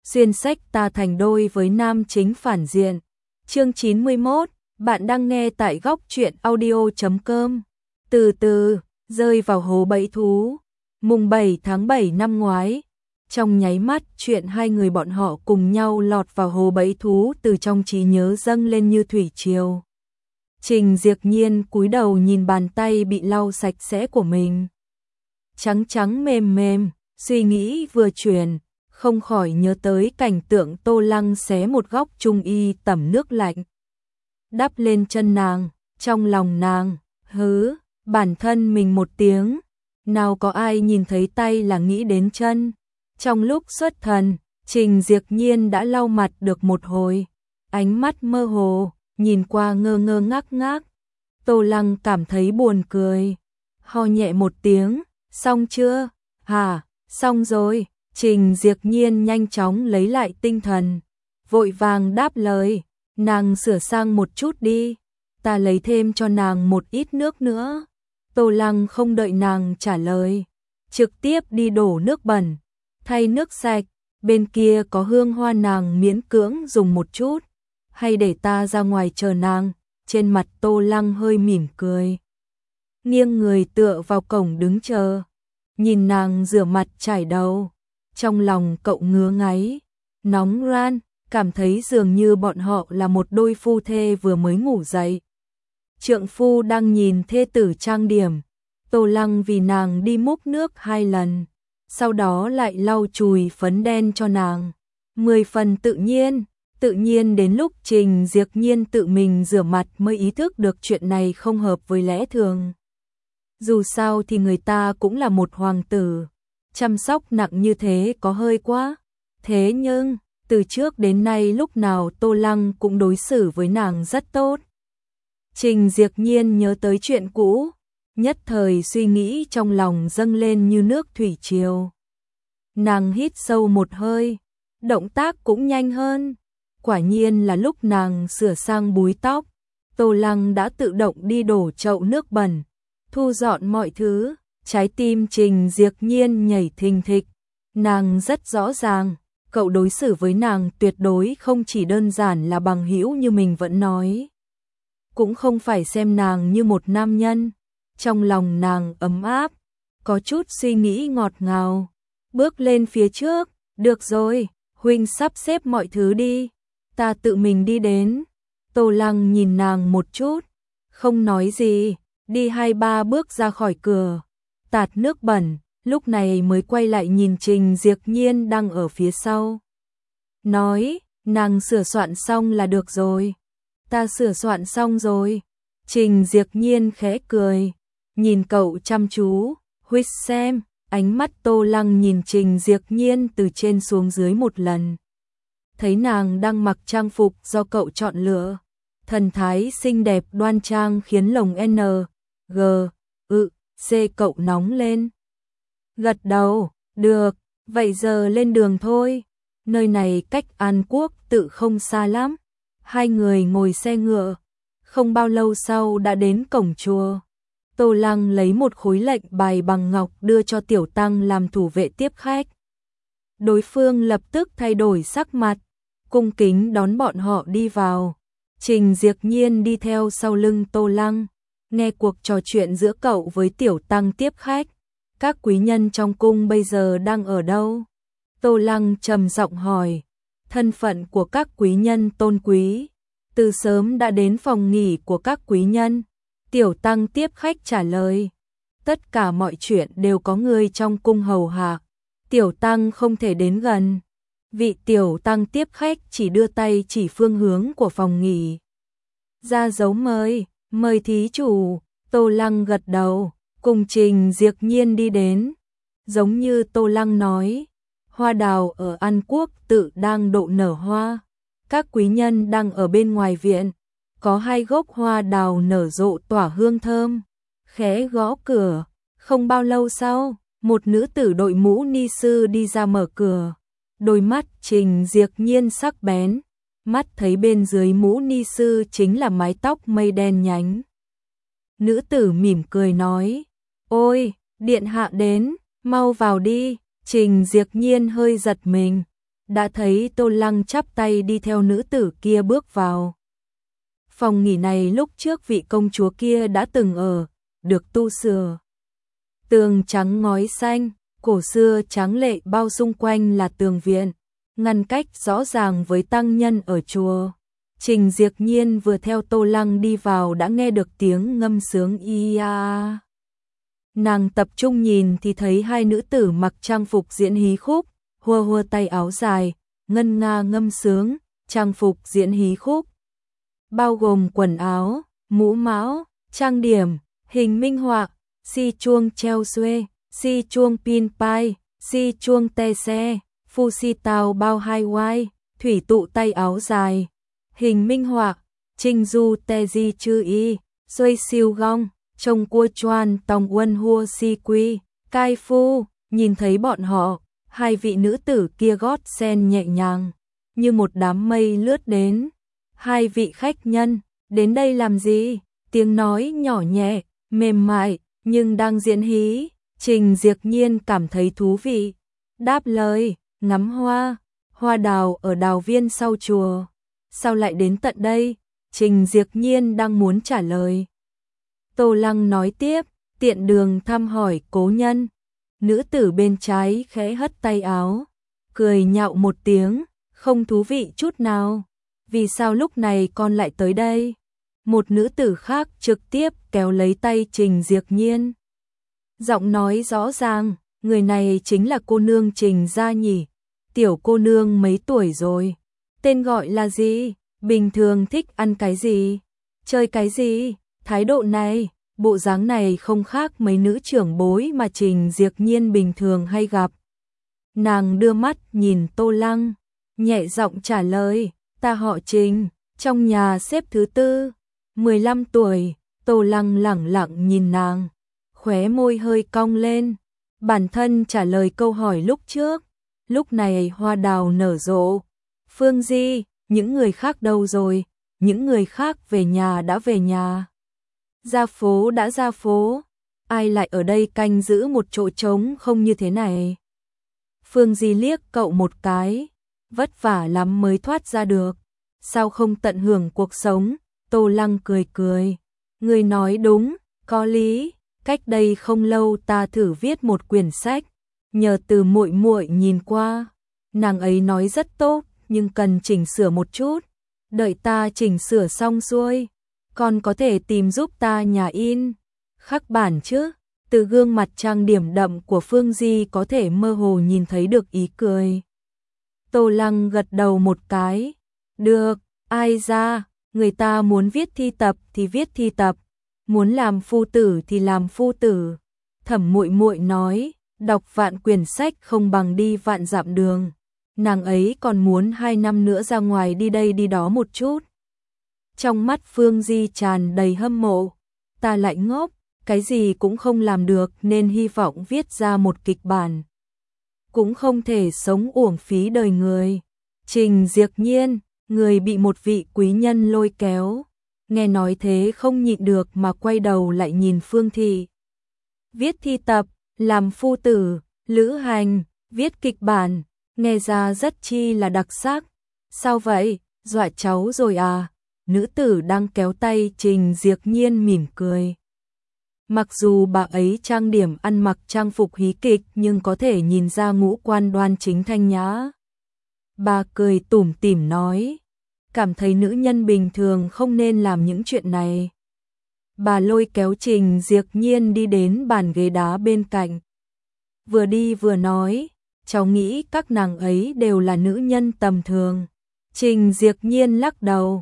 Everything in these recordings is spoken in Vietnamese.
xuyên sách ta thành đôi với nam chính phản diện. Chương 91, bạn đang nghe tại góc truyện audio.com. Từ từ, rơi vào hố bẫy thú. Mùng 7 tháng 7 năm ngoái, trong nháy mắt chuyện hai người bọn họ cùng nhau lọt vào hố bẫy thú từ trong trí nhớ dâng lên như thủy triều. Trình Diệp Nhiên cúi đầu nhìn bàn tay bị lau sạch sẽ của mình. Trắng trắng mềm mềm, suy nghĩ vừa chuyển, không khỏi nhớ tới cảnh tượng Tô Lăng xé một góc trung y tẩm nước lạnh đắp lên chân nàng, trong lòng nàng, bản thân mình một tiếng, nào có ai nhìn thấy tay là nghĩ đến chân. Trong lúc xuất thần, Trình Diệp Nhiên đã lau mặt được một hồi, ánh mắt mơ hồ, nhìn qua ngơ ngơ ngác ngác. Tô Lăng cảm thấy buồn cười, ho nhẹ một tiếng, xong chưa? Hả, xong rồi. Trình Diệp Nhiên nhanh chóng lấy lại tinh thần, vội vàng đáp lời, nàng sửa sang một chút đi, ta lấy thêm cho nàng một ít nước nữa. Tô Lăng không đợi nàng trả lời, trực tiếp đi đổ nước bẩn, thay nước sạch, bên kia có hương hoa nàng miễn cưỡng dùng một chút, hay để ta ra ngoài chờ nàng. Trên mặt Tô Lăng hơi mỉm cười, nghiêng người tựa vào cổng đứng chờ, nhìn nàng rửa mặt chải đầu. Trong lòng cậu ngứa ngáy, nóng ran, cảm thấy dường như bọn họ là một đôi phu thê vừa mới ngủ dậy. Trượng phu đang nhìn thê tử trang điểm, Tô Lăng vì nàng đi múc nước 2 lần, sau đó lại lau chùi phấn đen cho nàng. 10 phần tự nhiên đến lúc Trình Diệp Nhiên tự mình rửa mặt mới ý thức được chuyện này không hợp với lẽ thường. Dù sao thì người ta cũng là một hoàng tử, chăm sóc nặng như thế có hơi quá. Thế nhưng, từ trước đến nay lúc nào Tô Lăng cũng đối xử với nàng rất tốt. Trình Diệp Nhiên nhớ tới chuyện cũ, nhất thời suy nghĩ trong lòng dâng lên như nước thủy triều. Nàng hít sâu một hơi, động tác cũng nhanh hơn. Quả nhiên là lúc nàng sửa sang búi tóc, Tô Lăng đã tự động đi đổ chậu nước bẩn, thu dọn mọi thứ. Trái tim Trình Diệp Nhiên nhảy thình thịch, nàng rất rõ ràng, cậu đối xử với nàng tuyệt đối không chỉ đơn giản là bằng hữu như mình vẫn nói. Cũng không phải xem nàng như một nam nhân, trong lòng nàng ấm áp, có chút suy nghĩ ngọt ngào, bước lên phía trước, được rồi, huynh sắp xếp mọi thứ đi, ta tự mình đi đến. Tô Lăng nhìn nàng một chút, không nói gì, đi 2-3 bước ra khỏi cửa, tạt nước bẩn, lúc này mới quay lại nhìn Trình Diệp Nhiên đang ở phía sau. Nói, nàng sửa soạn xong là được rồi. Ta sửa soạn xong rồi. Trình Diệp Nhiên khẽ cười, nhìn cậu chăm chú, huýt xem. Ánh mắt Tô Lăng nhìn Trình Diệp Nhiên từ trên xuống dưới một lần. Thấy nàng đang mặc trang phục do cậu chọn lựa, thần thái xinh đẹp đoan trang khiến lòng C cậu nóng lên. Gật đầu, được, vậy giờ lên đường thôi. Nơi này cách An Quốc tự không xa lắm. Hai người ngồi xe ngựa, không bao lâu sau đã đến cổng chùa. Tô Lăng lấy một khối lệnh bài bằng ngọc đưa cho Tiểu Tăng làm thủ vệ tiếp khách. Đối phương lập tức thay đổi sắc mặt, cung kính đón bọn họ đi vào. Trình Diệp Nhiên đi theo sau lưng Tô Lăng, nghe cuộc trò chuyện giữa cậu với Tiểu Tăng tiếp khách. Các quý nhân trong cung bây giờ đang ở đâu? Tô Lăng trầm giọng hỏi. Thân phận của các quý nhân tôn quý, từ sớm đã đến phòng nghỉ của các quý nhân. Tiểu Tăng tiếp khách trả lời. Tất cả mọi chuyện đều có người trong cung hầu hạ, Tiểu Tăng không thể đến gần. Vị Tiểu Tăng tiếp khách chỉ đưa tay chỉ phương hướng của phòng nghỉ. Ra dấu mời, mời thí chủ. Tô Lăng gật đầu, cùng Trình Diệp Nhiên đi đến. Giống như Tô Lăng nói, hoa đào ở An Quốc tự đang độ nở hoa. Các quý nhân đang ở bên ngoài viện, có 2 gốc hoa đào nở rộ tỏa hương thơm. Khẽ gõ cửa, không bao lâu sau, một nữ tử đội mũ ni sư đi ra mở cửa. Đôi mắt Trình Diệp Nhiên sắc bén, mắt thấy bên dưới mũ ni sư chính là mái tóc mây đen nhánh. Nữ tử mỉm cười nói, ôi, điện hạ đến, mau vào đi. Trình Diệp Nhiên hơi giật mình, đã thấy Tô Lăng chắp tay đi theo nữ tử kia bước vào. Phòng nghỉ này lúc trước vị công chúa kia đã từng ở, được tu sửa. Tường trắng ngói xanh, cổ xưa tráng lệ bao xung quanh là tường viện, ngăn cách rõ ràng với tăng nhân ở chùa. Trình Diệp Nhiên vừa theo Tô Lăng đi vào đã nghe được tiếng ngâm sướng ia. Nàng tập trung nhìn thì thấy hai nữ tử mặc trang phục diễn hí khúc, hùa hùa tay áo dài, ngân nga ngâm sướng, trang phục diễn hí khúc. Bao gồm quần áo, mũ mão, trang điểm, hình minh họa, si chuông treo xuê, si chuông pin pai, si chuông tê xe, phu si tao bao hai oai, thủy tụ tay áo dài. Hình minh họa, trinh du tê di chư y, xuôi siêu gong, trông cua choan tòng quân hua si quy, cai phu, nhìn thấy bọn họ, hai vị nữ tử kia gót sen nhẹ nhàng, như một đám mây lướt đến. Hai vị khách nhân, đến đây làm gì? Tiếng nói nhỏ nhẹ, mềm mại, nhưng đang diễn hí. Trình Diệp Nhiên cảm thấy thú vị. Đáp lời, ngắm hoa, hoa đào ở đào viên sau chùa. Sao lại đến tận đây? Trình Diệp Nhiên đang muốn trả lời. Tô Lăng nói tiếp, tiện đường thăm hỏi cố nhân. Nữ tử bên trái khẽ hất tay áo, cười nhạo một tiếng, không thú vị chút nào. Vì sao lúc này con lại tới đây? Một nữ tử khác trực tiếp kéo lấy tay Trình Diệp Nhiên. Giọng nói rõ ràng, người này chính là cô nương Trình gia nhỉ? Tiểu cô nương mấy tuổi rồi? Tên gọi là gì? Bình thường thích ăn cái gì? Chơi cái gì? Thái độ này, bộ dáng này không khác mấy nữ trưởng bối mà Trình Diệp Nhiên bình thường hay gặp. Nàng đưa mắt nhìn Tô Lăng, nhẹ giọng trả lời, ta họ Trình, trong nhà xếp thứ tư, 15 tuổi. Tô Lăng lẳng lặng nhìn nàng, khóe môi hơi cong lên, bản thân trả lời câu hỏi lúc trước. Lúc này hoa đào nở rộ. Phương Di, những người khác đâu rồi? Những người khác về nhà đã về nhà. Ra phố đã ra phố. Ai lại ở đây canh giữ một chỗ trống không như thế này? Phương Di liếc cậu một cái, vất vả lắm mới thoát ra được. Sao không tận hưởng cuộc sống? Tô Lăng cười cười. Người nói đúng, có lý. Cách đây không lâu ta thử viết một quyển sách, nhờ Từ muội muội nhìn qua. Nàng ấy nói rất tốt, nhưng cần chỉnh sửa một chút. Đợi ta chỉnh sửa xong xuôi, còn có thể tìm giúp ta nhà in khắc bản chứ? Từ gương mặt trang điểm đậm của Phương Di có thể mơ hồ nhìn thấy được ý cười. Tô Lăng gật đầu một cái. Được, ai ra, người ta muốn viết thi tập thì viết thi tập, muốn làm phu tử thì làm phu tử. Thẩm muội muội nói, đọc vạn quyển sách không bằng đi vạn dặm đường. Nàng ấy còn muốn 2 năm nữa ra ngoài đi đây đi đó một chút. Trong mắt Phương Di tràn đầy hâm mộ. Ta lại ngốc, cái gì cũng không làm được nên hy vọng viết ra một kịch bản. Cũng không thể sống uổng phí đời người. Trình Diệp Nhiên, người bị một vị quý nhân lôi kéo. Nghe nói thế không nhịn được mà quay đầu lại nhìn Phương Thị. Viết thi tập, làm phu tử, lữ hành, viết kịch bản, nghe ra rất chi là đặc sắc. Sao vậy, dọa cháu rồi à? Nữ tử đang kéo tay Trình Diệp Nhiên mỉm cười. Mặc dù bà ấy trang điểm ăn mặc trang phục hí kịch nhưng có thể nhìn ra ngũ quan đoan chính thanh nhã. Bà cười tủm tỉm nói, cảm thấy nữ nhân bình thường không nên làm những chuyện này. Bà lôi kéo Trình Diệp Nhiên đi đến bàn ghế đá bên cạnh. Vừa đi vừa nói, cháu nghĩ các nàng ấy đều là nữ nhân tầm thường. Trình Diệp Nhiên lắc đầu.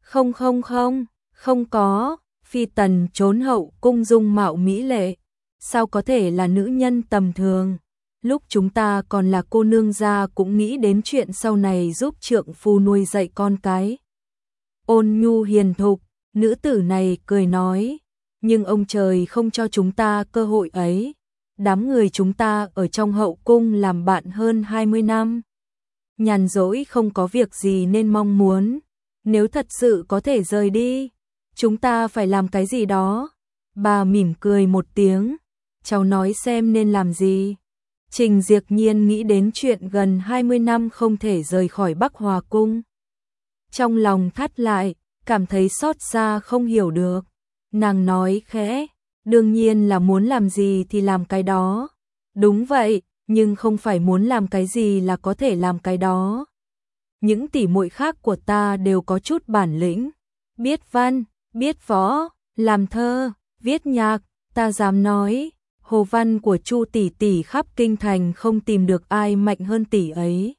Không có, phi tần trốn hậu cung dung mạo mỹ lệ. Sao có thể là nữ nhân tầm thường? Lúc chúng ta còn là cô nương gia cũng nghĩ đến chuyện sau này giúp trượng phu nuôi dạy con cái. Ôn nhu hiền thục, nữ tử này cười nói, nhưng ông trời không cho chúng ta cơ hội ấy. Đám người chúng ta ở trong hậu cung làm bạn hơn 20 năm. Nhàn rỗi không có việc gì nên mong muốn, nếu thật sự có thể rời đi, chúng ta phải làm cái gì đó. Bà mỉm cười một tiếng, cháu nói xem nên làm gì. Trình Diệp Nhiên nghĩ đến chuyện gần 20 năm không thể rời khỏi Bắc Hòa Cung. Trong lòng thắt lại, cảm thấy xót xa không hiểu được. Nàng nói khẽ, đương nhiên là muốn làm gì thì làm cái đó. Đúng vậy, nhưng không phải muốn làm cái gì là có thể làm cái đó. Những tỷ muội khác của ta đều có chút bản lĩnh. Biết văn, biết võ, làm thơ, viết nhạc, ta dám nói, hồ văn của Chu tỷ tỷ khắp kinh thành không tìm được ai mạnh hơn tỷ ấy.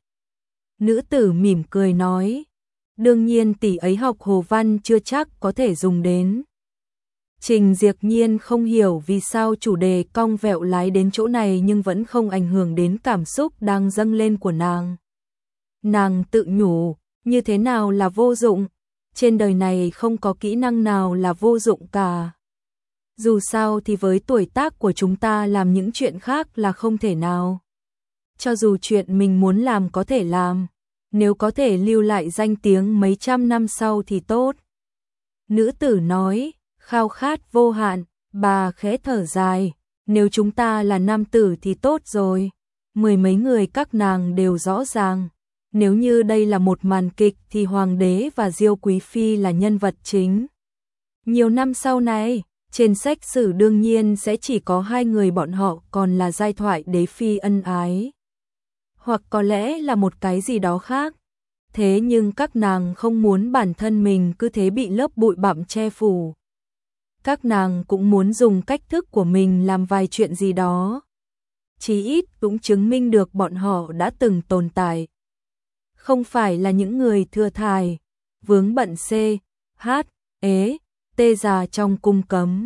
Nữ tử mỉm cười nói, đương nhiên tỷ ấy học hồ văn chưa chắc có thể dùng đến. Trình Diệp Nhiên không hiểu vì sao chủ đề cong vẹo lái đến chỗ này nhưng vẫn không ảnh hưởng đến cảm xúc đang dâng lên của nàng. Nàng tự nhủ, như thế nào là vô dụng? Trên đời này không có kỹ năng nào là vô dụng cả. Dù sao thì với tuổi tác của chúng ta làm những chuyện khác là không thể nào. Cho dù chuyện mình muốn làm có thể làm, nếu có thể lưu lại danh tiếng mấy trăm năm sau thì tốt. Nữ tử nói, khao khát vô hạn, bà khẽ thở dài, nếu chúng ta là nam tử thì tốt rồi. Mười mấy người các nàng đều rõ ràng. Nếu như đây là một màn kịch thì hoàng đế và Diêu quý phi là nhân vật chính. Nhiều năm sau này, trên sách sử đương nhiên sẽ chỉ có hai người bọn họ còn là giai thoại đế phi ân ái. Hoặc có lẽ là một cái gì đó khác. Thế nhưng các nàng không muốn bản thân mình cứ thế bị lớp bụi bặm che phủ. Các nàng cũng muốn dùng cách thức của mình làm vài chuyện gì đó. Chí ít cũng chứng minh được bọn họ đã từng tồn tại. Không phải là những người thừa thải, vướng bận C, H, ế, tê già trong cung cấm.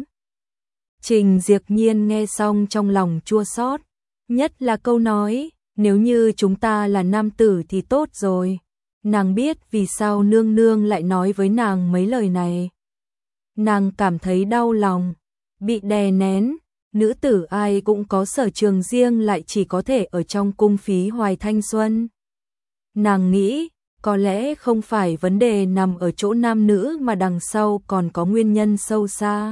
Trình Diệp Nhiên nghe xong trong lòng chua xót, nhất là câu nói, nếu như chúng ta là nam tử thì tốt rồi. Nàng biết vì sao nương nương lại nói với nàng mấy lời này. Nàng cảm thấy đau lòng, bị đè nén, nữ tử ai cũng có sở trường riêng lại chỉ có thể ở trong cung phí hoài thanh xuân. Nàng nghĩ, có lẽ không phải vấn đề nằm ở chỗ nam nữ mà đằng sau còn có nguyên nhân sâu xa.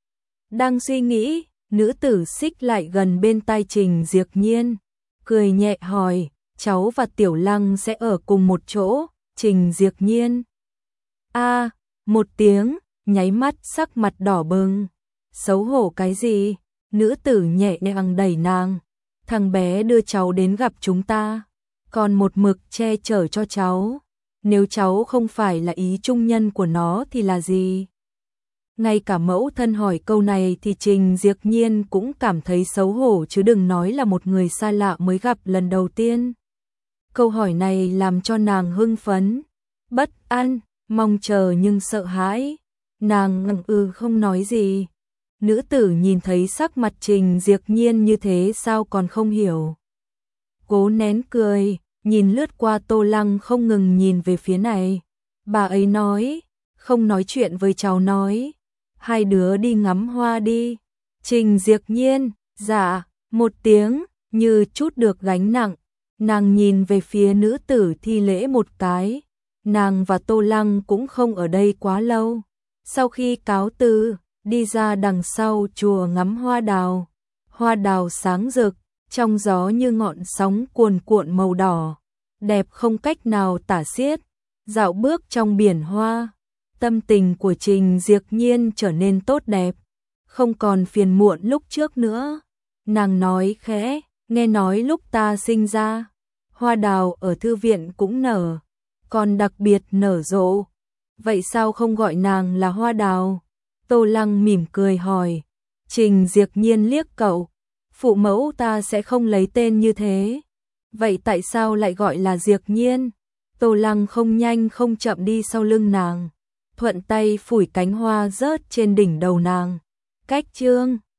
Đang suy nghĩ, nữ tử xích lại gần bên tai Trình Diệp Nhiên, cười nhẹ hỏi, cháu và Tiểu Lăng sẽ ở cùng một chỗ, Trình Diệp Nhiên. A, một tiếng, nháy mắt sắc mặt đỏ bừng. Xấu hổ cái gì? Nữ tử nhẹ nhàng đẩy nàng. Thằng bé đưa cháu đến gặp chúng ta, còn một mực che chở cho cháu. Nếu cháu không phải là ý trung nhân của nó thì là gì? Ngay cả mẫu thân hỏi câu này thì Trình Diệp Nhiên cũng cảm thấy xấu hổ chứ đừng nói là một người xa lạ mới gặp lần đầu tiên. Câu hỏi này làm cho nàng hưng phấn, bất an, mong chờ nhưng sợ hãi. Nàng ngừng không nói gì. Nữ tử nhìn thấy sắc mặt Trình Diệp Nhiên như thế sao còn không hiểu. Cố nén cười, nhìn lướt qua Tô Lăng không ngừng nhìn về phía này. Bà ấy nói, không nói chuyện với cháu nói. Hai đứa đi ngắm hoa đi. Trình Diệp Nhiên, dạ, một tiếng, như chút được gánh nặng. Nàng nhìn về phía nữ tử thi lễ một cái. Nàng và Tô Lăng cũng không ở đây quá lâu. Sau khi cáo từ, đi ra đằng sau chùa ngắm hoa đào. Hoa đào sáng rực, trong gió như ngọn sóng cuồn cuộn màu đỏ. Đẹp không cách nào tả xiết. Dạo bước trong biển hoa. Tâm tình của Trình Diệp Nhiên trở nên tốt đẹp. Không còn phiền muộn lúc trước nữa. Nàng nói khẽ, nghe nói lúc ta sinh ra, hoa đào ở thư viện cũng nở, còn đặc biệt nở rộ. Vậy sao không gọi nàng là hoa đào? Tô Lăng mỉm cười hỏi. Trình Diệp Nhiên liếc cậu, phụ mẫu ta sẽ không lấy tên như thế. Vậy tại sao lại gọi là Diệp Nhiên? Tô Lăng không nhanh không chậm đi sau lưng nàng, thuận tay phủi cánh hoa rớt trên đỉnh đầu nàng. Cách chương